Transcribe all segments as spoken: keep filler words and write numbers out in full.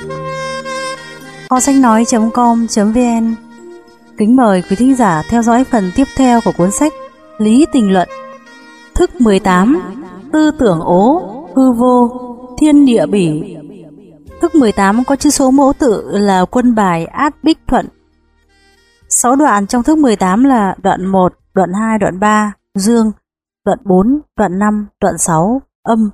Kho sách nói chấm com chấm vn kính mời quý thính giả theo dõi phần tiếp theo của cuốn sách Lý Tình Luận. Thức mười tám, tư tưởng ố, hư vô, thiên địa bỉ. Thức mười tám có chữ số mẫu tự là quân bài át bích thuận. Sáu đoạn trong thức mười tám là đoạn một, đoạn hai, đoạn ba, dương, đoạn bốn, đoạn năm, đoạn sáu, âm.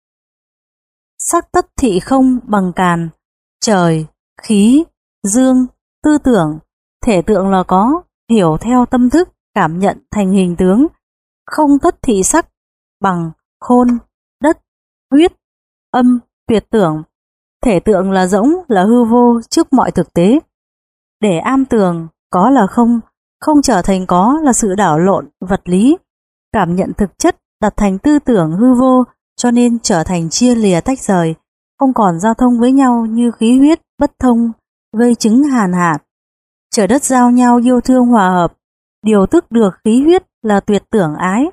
Sắc tất thị không bằng càn, trời, khí, dương, tư tưởng, thể tượng là có, hiểu theo tâm thức, cảm nhận thành hình tướng. Không tất thị sắc, bằng, khôn, đất, huyết, âm, tuyệt tưởng. Thể tượng là rỗng, là hư vô trước mọi thực tế. Để am tường, có là không, không trở thành có là sự đảo lộn, vật lý. Cảm nhận thực chất đặt thành tư tưởng hư vô, cho nên trở thành chia lìa tách rời, không còn giao thông với nhau như khí huyết bất thông, gây chứng hàn hạt. Trời đất giao nhau yêu thương hòa hợp, điều tức được khí huyết là tuyệt tưởng ái.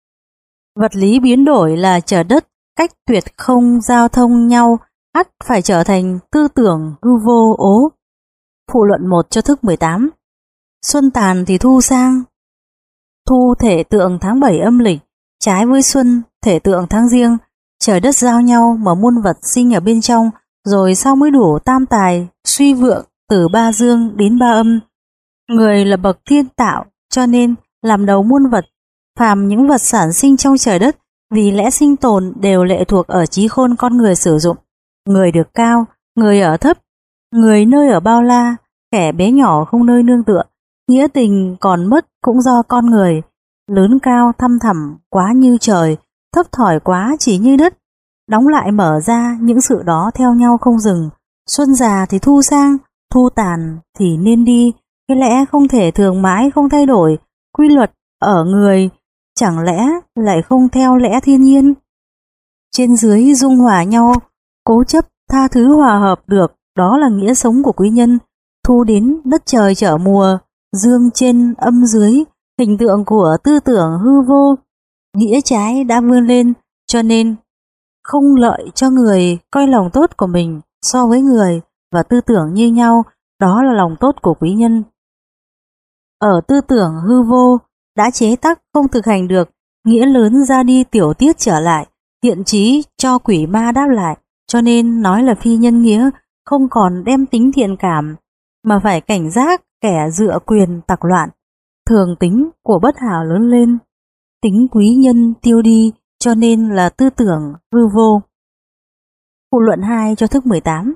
Vật lý biến đổi là trời đất cách tuyệt không giao thông nhau, ắt phải trở thành tư tưởng hư vô ố. Phụ luận một cho thức mười tám. Xuân tàn thì thu sang. Thu thể tượng tháng bảy âm lịch, trái với xuân thể tượng tháng giêng. Trời đất giao nhau mà muôn vật sinh ở bên trong, rồi sau mới đủ tam tài suy vượng từ ba dương đến ba âm. Người là bậc thiên tạo, cho nên làm đầu muôn vật. Phàm những vật sản sinh trong trời đất, vì lẽ sinh tồn đều lệ thuộc ở trí khôn con người sử dụng. Người được cao, người ở thấp, người nơi ở bao la, kẻ bé nhỏ không nơi nương tựa. Nghĩa tình còn mất cũng do con người. Lớn cao thăm thẳm quá như trời, thấp thỏi quá chỉ như đất. Đóng lại mở ra, những sự đó theo nhau không dừng. Xuân già thì thu sang, thu tàn thì nên đi. Cái lẽ không thể thường mãi không thay đổi. Quy luật ở người chẳng lẽ lại không theo lẽ thiên nhiên? Trên dưới dung hòa nhau, cố chấp tha thứ hòa hợp được, đó là nghĩa sống của quý nhân. Thu đến đất trời trở mùa, dương trên âm dưới, hình tượng của tư tưởng hư vô. Nghĩa trái đã vươn lên, cho nên không lợi cho người coi lòng tốt của mình so với người và tư tưởng như nhau, đó là lòng tốt của quý nhân. Ở tư tưởng hư vô, đã chế tắc không thực hành được, nghĩa lớn ra đi tiểu tiết trở lại, thiện chí cho quỷ ma đáp lại, cho nên nói là phi nhân nghĩa, không còn đem tính thiện cảm, mà phải cảnh giác kẻ dựa quyền tặc loạn. Thường tính của bất hảo lớn lên, tính quý nhân tiêu đi, cho nên là tư tưởng hư vô. Phụ luận hai cho thức mười tám.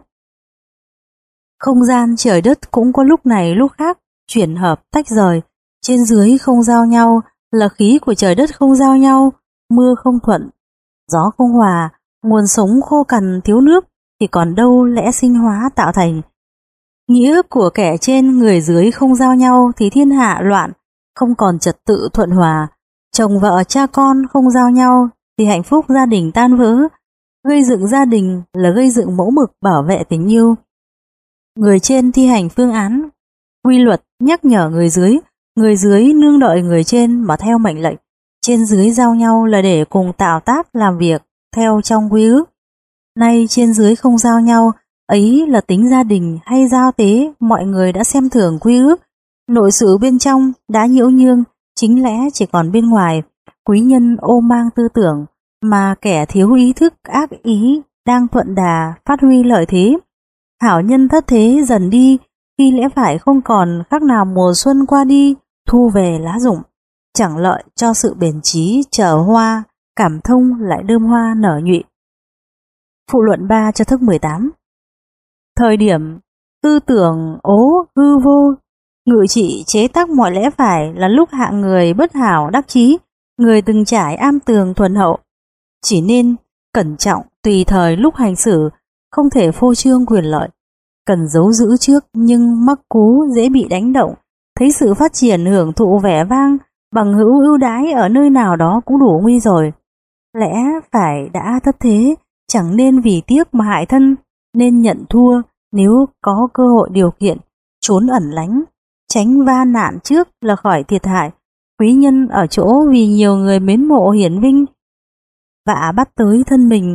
Không gian trời đất cũng có lúc này lúc khác, chuyển hợp tách rời, trên dưới không giao nhau, là khí của trời đất không giao nhau, mưa không thuận, gió không hòa, nguồn sống khô cằn thiếu nước, thì còn đâu lẽ sinh hóa tạo thành. Nghĩa của kẻ trên người dưới không giao nhau thì thiên hạ loạn, không còn trật tự thuận hòa. Chồng vợ cha con không giao nhau thì hạnh phúc gia đình tan vỡ. Gây dựng gia đình là gây dựng mẫu mực bảo vệ tình yêu. Người trên thi hành phương án, quy luật nhắc nhở người dưới, người dưới nương đợi người trên mà theo mệnh lệnh. Trên dưới giao nhau là để cùng tạo tác làm việc theo trong quy ước. Nay trên dưới không giao nhau, ấy là tính gia đình hay giao tế, mọi người đã xem thường quy ước. Nội sự bên trong đã nhiễu nhương, chính lẽ chỉ còn bên ngoài. Quý nhân ô mang tư tưởng, mà kẻ thiếu ý thức ác ý đang thuận đà phát huy lợi thế. Hảo nhân thất thế dần đi, khi lẽ phải không còn khác nào mùa xuân qua đi, thu về lá rụng. Chẳng lợi cho sự bền trí chờ hoa, cảm thông lại đơm hoa nở nhụy. Phụ luận ba cho thức mười tám. Thời điểm tư tưởng ố hư vô, ngự trị chế tác mọi lẽ phải là lúc hạng người bất hảo đắc chí, người từng trải am tường thuần hậu. Chỉ nên cẩn trọng tùy thời lúc hành xử, không thể phô trương quyền lợi. Cần giấu giữ trước nhưng mắc cú dễ bị đánh động, thấy sự phát triển hưởng thụ vẻ vang, bằng hữu ưu đãi ở nơi nào đó cũng đủ nguy rồi. Lẽ phải đã thất thế, chẳng nên vì tiếc mà hại thân, nên nhận thua nếu có cơ hội điều kiện, trốn ẩn lánh, tránh va nạn trước là khỏi thiệt hại. Quý nhân ở chỗ vì nhiều người mến mộ hiển vinh, vạ bắt tới thân mình,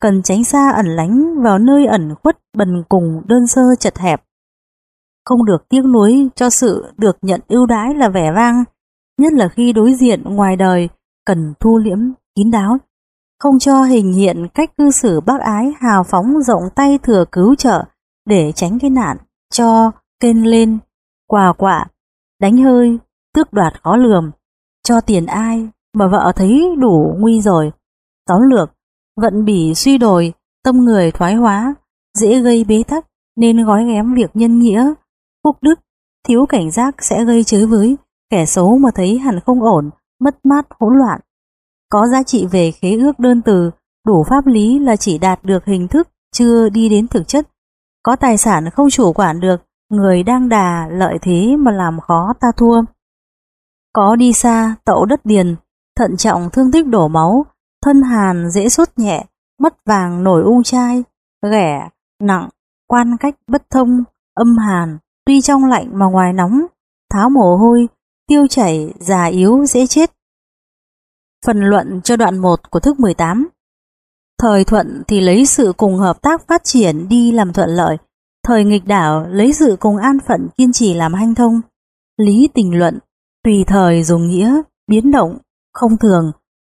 cần tránh xa ẩn lánh vào nơi ẩn khuất bần cùng đơn sơ chật hẹp. Không được tiếc nuối cho sự được nhận ưu đãi là vẻ vang, nhất là khi đối diện ngoài đời, cần thu liễm kín đáo, không cho hình hiện cách cư xử bác ái hào phóng rộng tay thừa cứu trợ để tránh cái nạn cho kênh lên, quà quạ, đánh hơi, tước đoạt khó lường, cho tiền ai mà vợ thấy đủ nguy rồi. Tóm lược, vận bỉ suy đồi, tâm người thoái hóa, dễ gây bế tắc nên gói ghém việc nhân nghĩa, phúc đức, thiếu cảnh giác sẽ gây chới với, kẻ xấu mà thấy hẳn không ổn, mất mát hỗn loạn. Có giá trị về khế ước đơn từ, đủ pháp lý là chỉ đạt được hình thức, chưa đi đến thực chất. Có tài sản không chủ quản được, người đang đà lợi thế mà làm khó ta thua. Có đi xa, tậu đất điền, thận trọng thương tích đổ máu, thân hàn dễ sốt nhẹ, mắt vàng nổi ung chai, ghẻ, nặng, quan cách bất thông, âm hàn, tuy trong lạnh mà ngoài nóng, tháo mồ hôi, tiêu chảy, già yếu dễ chết. Phần luận cho đoạn một của thức mười tám. Thời thuận thì lấy sự cùng hợp tác phát triển đi làm thuận lợi, thời nghịch đảo lấy sự cùng an phận kiên trì làm hanh thông. Lý tình luận, tùy thời dùng nghĩa, biến động, không thường.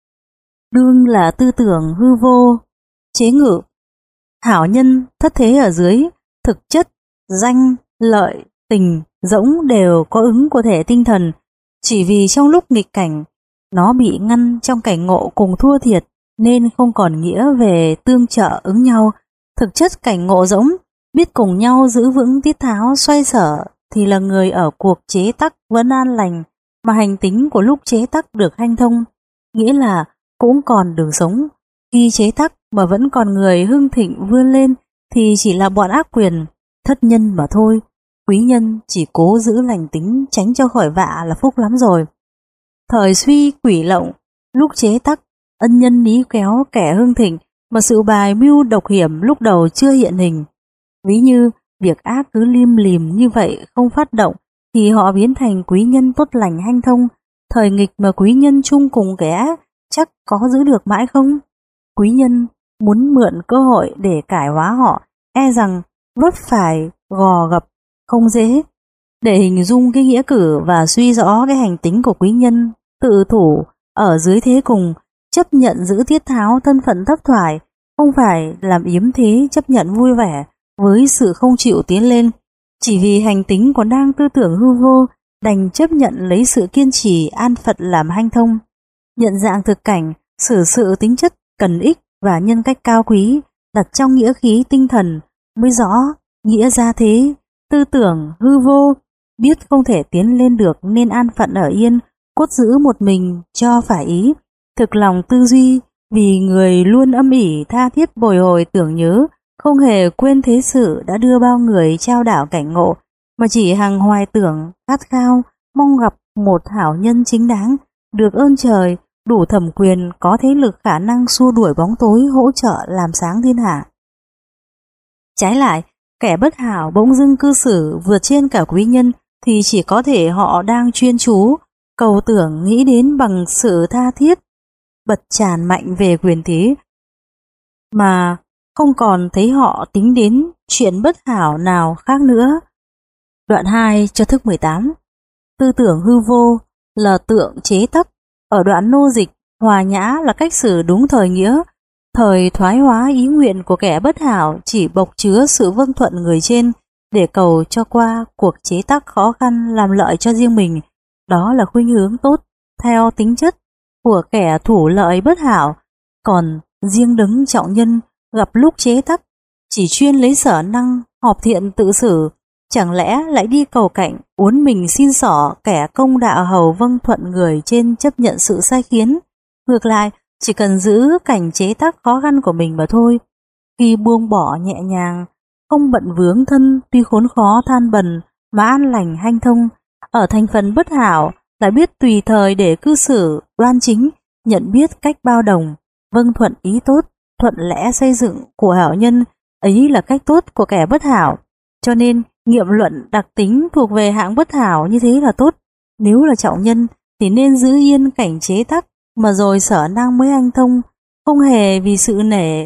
Đương là tư tưởng hư vô, chế ngự. Hảo nhân thất thế ở dưới, thực chất, danh, lợi, tình, dỗng đều có ứng của thể tinh thần, chỉ vì trong lúc nghịch cảnh, nó bị ngăn trong cảnh ngộ cùng thua thiệt nên không còn nghĩa về tương trợ ứng nhau. Thực chất cảnh ngộ rỗng, biết cùng nhau giữ vững tiết tháo xoay sở thì là người ở cuộc chế tắc vẫn an lành, mà hành tính của lúc chế tắc được hanh thông, nghĩa là cũng còn đường sống. Khi chế tắc mà vẫn còn người hưng thịnh vươn lên thì chỉ là bọn ác quyền, thất nhân mà thôi. Quý nhân chỉ cố giữ lành tính tránh cho khỏi vạ là phúc lắm rồi. Thời suy quỷ lộng, lúc chế tắc, ân nhân níu kéo kẻ hưng thịnh mà sự bài mưu độc hiểm lúc đầu chưa hiện hình. Ví như việc ác cứ lim lìm như vậy không phát động thì họ biến thành quý nhân tốt lành hanh thông. Thời nghịch mà quý nhân chung cùng kẻ ác chắc có giữ được mãi không? Quý nhân muốn mượn cơ hội để cải hóa họ, e rằng vấp phải gò gập không dễ. Để hình dung cái nghĩa cử và suy rõ cái hành tính của quý nhân tự thủ ở dưới thế cùng, chấp nhận giữ thiết tháo thân phận thấp thoải, không phải làm yếm thế chấp nhận vui vẻ với sự không chịu tiến lên, chỉ vì hành tính còn đang tư tưởng hư vô, đành chấp nhận lấy sự kiên trì an phận làm hanh thông. Nhận dạng thực cảnh, xử sự tính chất cần ích và nhân cách cao quý, đặt trong nghĩa khí tinh thần mới rõ nghĩa ra thế. Tư tưởng hư vô, biết không thể tiến lên được nên an phận ở yên, cốt giữ một mình cho phải ý. Thực lòng tư duy, vì người luôn âm ỉ tha thiết bồi hồi tưởng nhớ, không hề quên thế sự đã đưa bao người trao đảo cảnh ngộ, mà chỉ hằng hoài tưởng, khát khao, mong gặp một hảo nhân chính đáng, được ơn trời, đủ thẩm quyền, có thế lực khả năng xua đuổi bóng tối, hỗ trợ làm sáng thiên hạ. Trái lại, kẻ bất hảo bỗng dưng cư xử vượt trên cả quý nhân thì chỉ có thể họ đang chuyên chú, cầu tưởng nghĩ đến bằng sự tha thiết, bật tràn mạnh về quyền thế, mà không còn thấy họ tính đến chuyện bất hảo nào khác nữa. Đoạn hai cho thức mười tám. Tư tưởng hư vô là tượng chế tắc. Ở đoạn nô dịch, hòa nhã là cách xử đúng thời nghĩa. Thời thoái hóa ý nguyện của kẻ bất hảo chỉ bộc chứa sự vâng thuận người trên để cầu cho qua cuộc chế tắc khó khăn làm lợi cho riêng mình. Đó là khuynh hướng tốt theo tính chất của kẻ thủ lợi bất hảo. Còn riêng đấng trọng nhân gặp lúc chế tắc chỉ chuyên lấy sở năng họp thiện tự xử, chẳng lẽ lại đi cầu cạnh uốn mình xin xỏ kẻ công đạo hầu vâng thuận người trên chấp nhận sự sai khiến. Ngược lại, chỉ cần giữ cảnh chế tác khó khăn của mình mà thôi. Khi buông bỏ nhẹ nhàng, không bận vướng thân tuy khốn khó than bần mà an lành hanh thông, ở thành phần bất hảo lại biết tùy thời để cư xử đoan chính, nhận biết cách bao đồng, vâng thuận ý tốt, thuận lẽ xây dựng của hảo nhân, ấy là cách tốt của kẻ bất hảo. Cho nên nghiệm luận đặc tính thuộc về hạng bất hảo như thế là tốt. Nếu là trọng nhân thì nên giữ yên cảnh chế tắc mà rồi sở năng mới hanh thông, không hề vì sự nể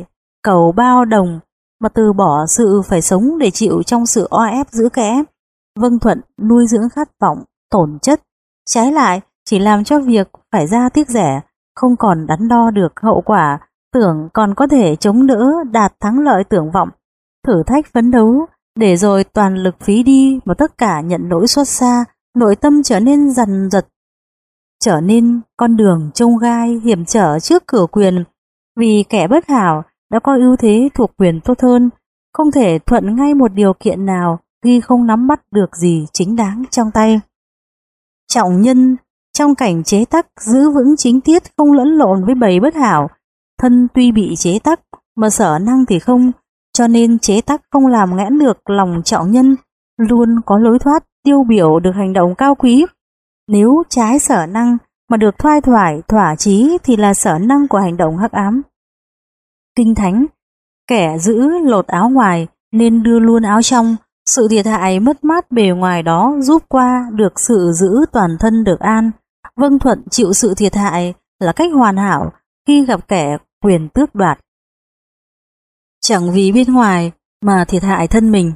cầu bao đồng mà từ bỏ sự phải sống để chịu trong sự o ép giữ kẽ, vâng thuận nuôi dưỡng khát vọng, tổn chất. Trái lại, chỉ làm cho việc phải ra tiếc rẻ, không còn đắn đo được hậu quả, tưởng còn có thể chống đỡ đạt thắng lợi tưởng vọng, thử thách phấn đấu, để rồi toàn lực phí đi mà tất cả nhận nỗi xót xa, nội tâm trở nên dằn dật, trở nên con đường chông gai hiểm trở trước cửa quyền, vì kẻ bất hảo đã có ưu thế thuộc quyền tốt hơn, không thể thuận ngay một điều kiện nào khi không nắm bắt được gì chính đáng trong tay. Trọng nhân trong cảnh chế tắc giữ vững chính tiết, không lẫn lộn với bầy bất hảo, thân tuy bị chế tắc mà sở năng thì không, cho nên chế tắc không làm nghẽn được lòng trọng nhân, luôn có lối thoát tiêu biểu được hành động cao quý. Nếu trái sở năng mà được thoai thoải thỏa chí thì là sở năng của hành động hắc ám. Kinh thánh, kẻ giữ lột áo ngoài nên đưa luôn áo trong, sự thiệt hại mất mát bề ngoài đó giúp qua được sự giữ toàn thân được an. Vâng thuận chịu sự thiệt hại là cách hoàn hảo khi gặp kẻ quyền tước đoạt. Chẳng vì bên ngoài mà thiệt hại thân mình.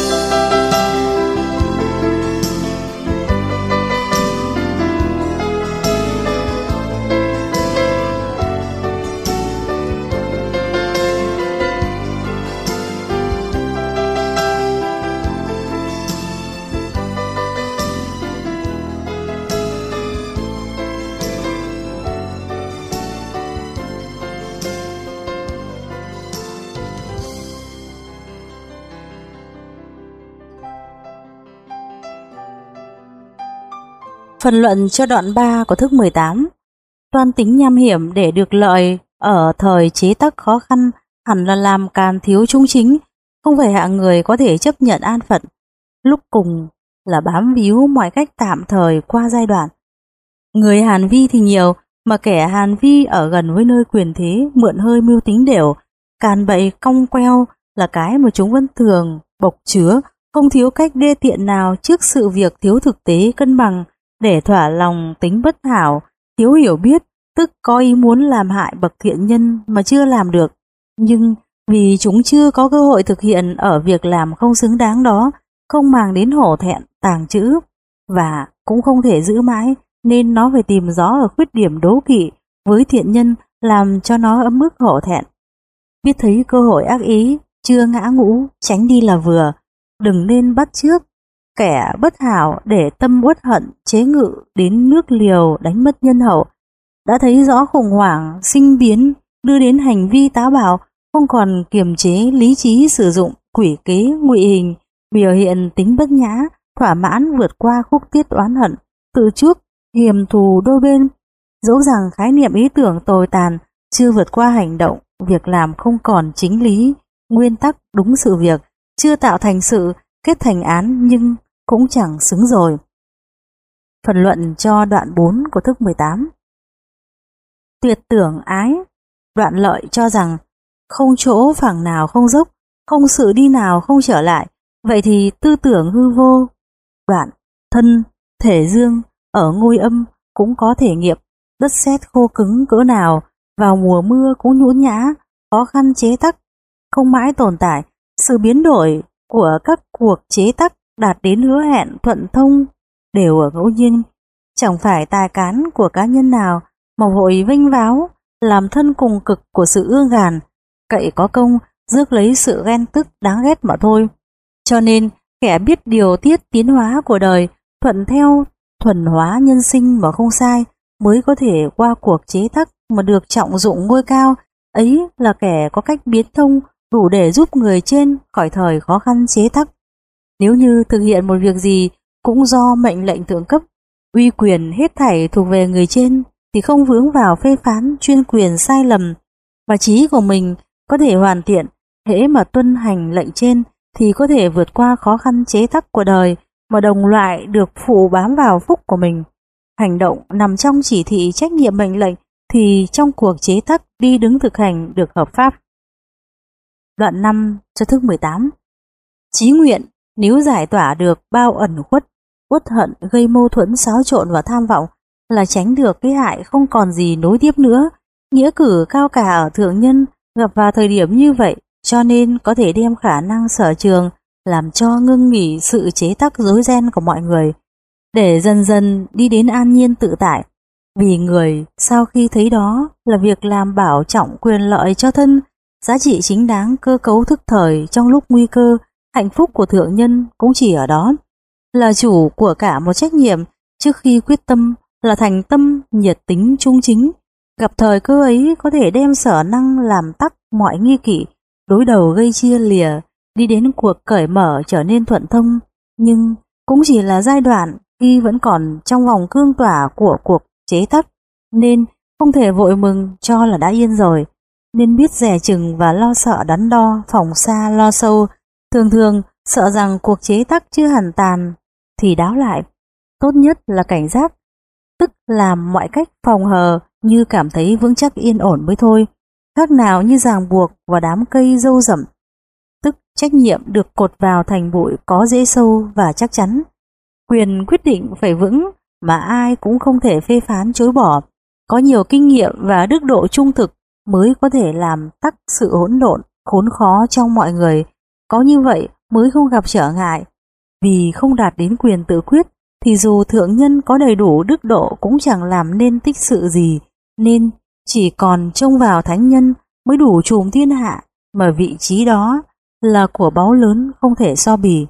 Phần luận cho đoạn ba của thức mười tám. Toan tính nham hiểm để được lợi ở thời chế tắc khó khăn hẳn là làm càn thiếu trung chính, không phải hạng người có thể chấp nhận an phận, lúc cùng là bám víu mọi cách tạm thời qua giai đoạn. Người Hàn Vi thì nhiều, mà kẻ Hàn Vi ở gần với nơi quyền thế mượn hơi mưu tính đều, càn bậy cong queo là cái mà chúng vẫn thường bộc chứa, không thiếu cách đê tiện nào trước sự việc thiếu thực tế cân bằng, để thỏa lòng tính bất hảo, thiếu hiểu biết, tức có ý muốn làm hại bậc thiện nhân mà chưa làm được. Nhưng vì chúng chưa có cơ hội thực hiện ở việc làm không xứng đáng đó, không màng đến hổ thẹn tàng trữ, và cũng không thể giữ mãi, nên nó phải tìm gió ở khuyết điểm đố kỵ với thiện nhân làm cho nó ấm ức hổ thẹn. Biết thấy cơ hội ác ý, chưa ngã ngũ, tránh đi là vừa, đừng nên bắt chước kẻ bất hảo để tâm uất hận chế ngự đến nước liều đánh mất nhân hậu. Đã thấy rõ khủng hoảng sinh biến đưa đến hành vi táo bạo, không còn kiềm chế lý trí, sử dụng quỷ kế ngụy hình, biểu hiện tính bất nhã, thỏa mãn vượt qua khúc tiết oán hận, tự chuốc hiềm thù đôi bên. Dẫu rằng khái niệm ý tưởng tồi tàn chưa vượt qua hành động, việc làm không còn chính lý, nguyên tắc đúng sự việc, chưa tạo thành sự kết thành án, nhưng cũng chẳng xứng rồi. Phần luận cho đoạn bốn của thức mười tám. Tuyệt tưởng ái, đoạn lợi cho rằng không chỗ phẳng nào không dốc, không sự đi nào không trở lại, vậy thì tư tưởng hư vô. Đoạn thân, thể dương ở ngôi âm cũng có thể nghiệp, đất sét khô cứng cỡ nào, vào mùa mưa cũng nhũn nhã, khó khăn chế tắc, không mãi tồn tại. Sự biến đổi của các cuộc chế tắc đạt đến hứa hẹn thuận thông đều ở ngẫu nhiên, chẳng phải tài cán của cá nhân nào mà vội vênh váo làm thân cùng cực của sự ương gàn, cậy có công rước lấy sự ghen tức đáng ghét mà thôi. Cho nên kẻ biết điều tiết tiến hóa của đời, thuận theo thuần hóa nhân sinh mà không sai, mới có thể qua cuộc chế tắc mà được trọng dụng ngôi cao. Ấy là kẻ có cách biến thông đủ để giúp người trên khỏi thời khó khăn chế tắc. Nếu như thực hiện một việc gì cũng do mệnh lệnh thượng cấp, uy quyền hết thảy thuộc về người trên, thì không vướng vào phê phán chuyên quyền sai lầm, mà trí của mình có thể hoàn thiện. Hễ mà tuân hành lệnh trên thì có thể vượt qua khó khăn chế tắc của đời, mà đồng loại được phụ bám vào phúc của mình. Hành động nằm trong chỉ thị trách nhiệm mệnh lệnh, thì trong cuộc chế tắc đi đứng thực hành được hợp pháp. Đoạn năm cho thức mười tám. Chí nguyện nếu giải tỏa được bao ẩn khuất, uất hận gây mâu thuẫn xáo trộn và tham vọng, là tránh được cái hại không còn gì nối tiếp nữa. Nghĩa cử cao cả ở thượng nhân gặp vào thời điểm như vậy, cho nên có thể đem khả năng sở trường làm cho ngưng nghỉ sự chế tắc rối ren của mọi người, để dần dần đi đến an nhiên tự tại. Vì người sau khi thấy đó là việc làm bảo trọng quyền lợi cho thân, giá trị chính đáng cơ cấu thức thời trong lúc nguy cơ, hạnh phúc của thượng nhân cũng chỉ ở đó. Là chủ của cả một trách nhiệm, trước khi quyết tâm là thành tâm, nhiệt tính, trung chính. Gặp thời cơ ấy có thể đem sở năng làm tắc mọi nghi kỵ, đối đầu gây chia lìa, đi đến cuộc cởi mở trở nên thuận thông. Nhưng cũng chỉ là giai đoạn khi vẫn còn trong vòng cương tỏa của cuộc chế tắc, nên không thể vội mừng cho là đã yên rồi, nên biết dè chừng và lo sợ đắn đo, phòng xa lo sâu. Thường thường sợ rằng cuộc chế tắc chưa hẳn tàn thì đáo lại, tốt nhất là cảnh giác, tức làm mọi cách phòng hờ như cảm thấy vững chắc yên ổn mới thôi, khác nào như ràng buộc vào đám cây râu rậm, tức trách nhiệm được cột vào thành bụi có rễ sâu và chắc chắn. Quyền quyết định phải vững mà ai cũng không thể phê phán chối bỏ, có nhiều kinh nghiệm và đức độ trung thực mới có thể làm tắc sự hỗn độn khốn khó trong mọi người, có như vậy mới không gặp trở ngại. Vì không đạt đến quyền tự quyết thì dù thượng nhân có đầy đủ đức độ cũng chẳng làm nên tích sự gì, nên chỉ còn trông vào thánh nhân mới đủ trùm thiên hạ, mà vị trí đó là của báu lớn không thể so bì.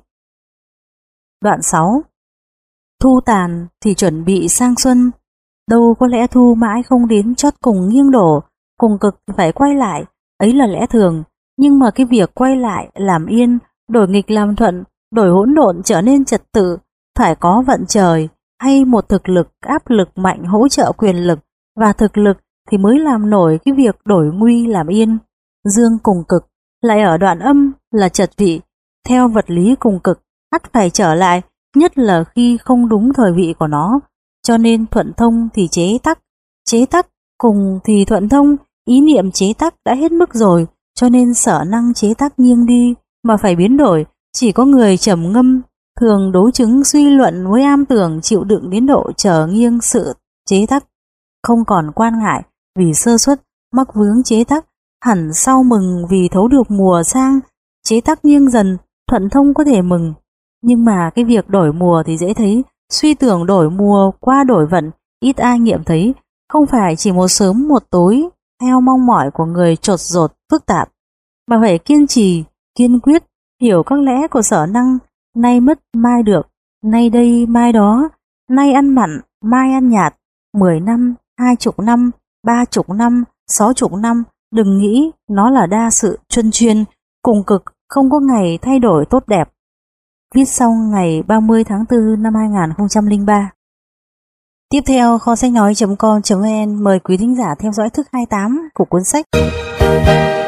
Đoạn sáu. Thu tàn thì chuẩn bị sang xuân, đâu có lẽ thu mãi không đến chót cùng nghiêng đổ, cùng cực phải quay lại, ấy là lẽ thường. Nhưng mà cái việc quay lại làm yên, đổi nghịch làm thuận, đổi hỗn độn trở nên trật tự, phải có vận trời hay một thực lực áp lực mạnh hỗ trợ quyền lực, và thực lực thì mới làm nổi cái việc đổi nguy làm yên. Dương cùng cực lại ở đoạn âm là trật vị, theo vật lý cùng cực ắt phải trở lại, nhất là khi không đúng thời vị của nó. Cho nên thuận thông thì chế tắc, chế tắc cùng thì thuận thông. Ý niệm chế tắc đã hết mức rồi, cho nên sở năng chế tắc nghiêng đi mà phải biến đổi. Chỉ có người trầm ngâm, thường đối chứng suy luận với am tưởng, chịu đựng đến độ trở nghiêng sự chế tắc, không còn quan ngại vì sơ suất mắc vướng chế tắc, hẳn sau mừng vì thấu được mùa sang. Chế tắc nghiêng dần, thuận thông có thể mừng. Nhưng mà cái việc đổi mùa thì dễ thấy, suy tưởng đổi mùa qua đổi vận ít ai nghiệm thấy, không phải chỉ một sớm một tối theo mong mỏi của người chột rột phức tạp, mà phải kiên trì, kiên quyết, hiểu các lẽ của sở năng, nay mất mai được, nay đây mai đó, nay ăn mặn, mai ăn nhạt, mười năm, hai chục năm, ba chục năm, sáu chục năm, đừng nghĩ nó là đa sự chuyên chuyên, cùng cực, không có ngày thay đổi tốt đẹp. Viết xong ngày ba mươi tháng tư năm hai nghìn không trăm lẻ ba. Tiếp theo, kho sách nói chấm com chấm vn mời quý thính giả theo dõi thức hai mươi tám của cuốn sách